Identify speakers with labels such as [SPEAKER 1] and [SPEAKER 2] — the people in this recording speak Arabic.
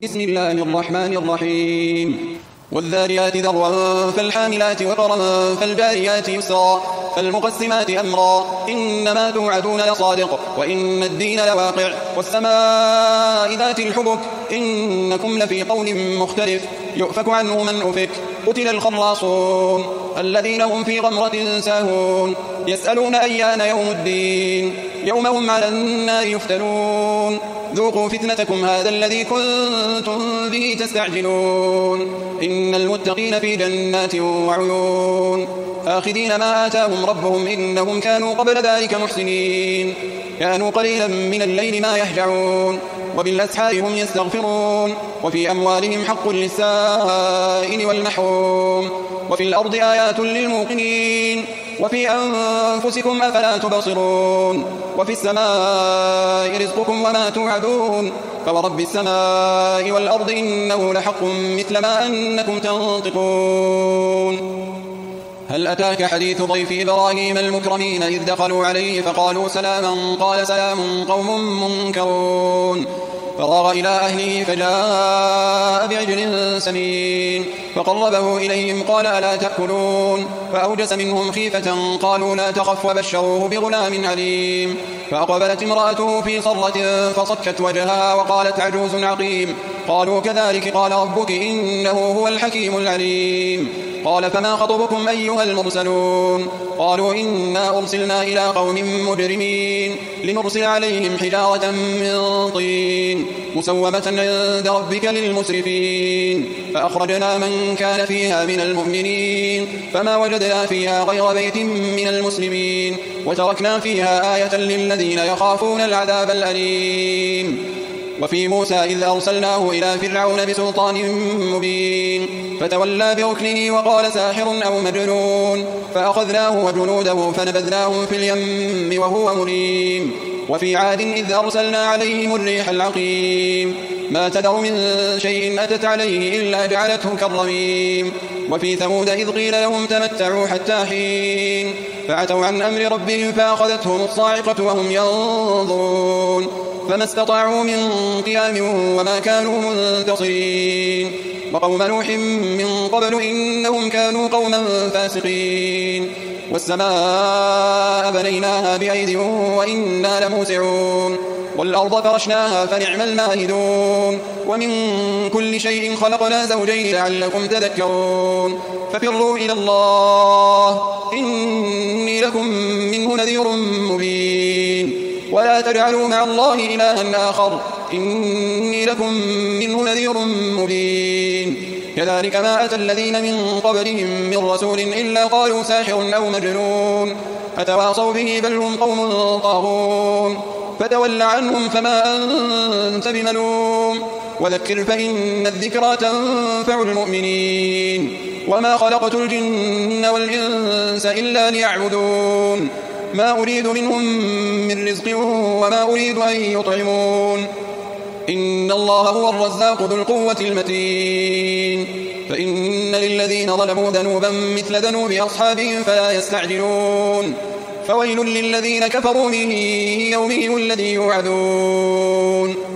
[SPEAKER 1] بسم الله الرحمن الرحيم والذاريات ذروا فالحاملات وقرا فالجاريات يسرا فالمقسمات أمرا إنما توعدون لصادق وإن الدين لواقع والسماء ذات الحبك إنكم لفي قول مختلف يؤفك عنه من أفك قتل الخراصون الذين هم في غمرة ساهون يسألون أيان يوم الدين يوم هم على النار يفتنون ذوقوا فتنتكم هذا الذي كنتم به تستعجلون إن المتقين في جنات وعيون آخذين ما آتاهم ربهم إنهم كانوا قبل ذلك محسنين كانوا قليلا من الليل ما يهجعون وبالأسحار هم يستغفرون وفي أموالهم حق للسائل والمحروم وفي الأرض آيات للموقنين وفي أنفسكم أفلا تبصرون وفي السماء رزقكم وما توعدون فورب السماء والأرض إنه لحق مثل ما أنكم تنطقون هل أتاك حديث ضيف إبراهيم المكرمين إذ دخلوا عليه فقالوا سلاما قال سلام قوم منكرون فراغ إلى أهله فجاء بعجل سمين فقربه إليهم قال ألا تأكلون فأوجس منهم خيفة قالوا لا تخف وبشروه بغلام عليم فأقبلت امرأته في صرة فصكت وجهها وقالت عجوز عقيم قالوا كذلك قال ربك إنه هو الحكيم العليم قال فما خطبكم أيها المرسلون قالوا إنا أرسلنا إلى قوم مجرمين لنرسل عليهم حجارة من طين مسومة عند ربك للمسرفين فأخرجنا من كان فيها من المؤمنين فما وجدنا فيها غير بيت من المسلمين وتركنا فيها آية للذين يخافون العذاب الأليم وفي موسى إذ أرسلناه إلى فرعون بسلطان مبين فتولى بركنه وقال ساحر أو مجنون فأخذناه وجنوده فنبذناهم في اليم وهو مليم وفي عاد إذ أرسلنا عليهم الريح العقيم ما تذر من شيء أتت عليه إلا جعلته كالرميم وفي ثمود إذ قيل لهم تمتعوا حتى حين فعتوا عن أمر ربهم فأخذتهم الصاعقة وهم ينظرون فما استطاعوا من قيام وما كانوا منتصرين وقوم نوح من قبل إنهم كانوا قوما فاسقين والسماء بنيناها بأيد وإنا لموسعون والأرض فرشناها فنعم الماهدون ومن كل شيء خلقنا زوجين لعلكم تذكرون ففروا إلى الله إني لكم منه نذير مبين ولا تجعلوا مع الله إلها آخر إني لكم منه نذير مبين كذلك ما أتى الذين من قبلهم من رسول إلا قالوا ساحر أو مجنون أتواصوا به بل هم قوم طاغون فتول عنهم فما أنت بملوم وذكر فإن الذكرى تنفع المؤمنين وما خلقت الجن والإنس إلا ليعبدون ما أريد منهم من رزق وما أريد أن يطعمون إن الله هو الرزاق ذو القوة المتين فإن للذين ظلموا ذنوبا مثل ذنوب أصحابهم فلا يستعجلون فويل للذين كفروا من يومهم الذي يوعدون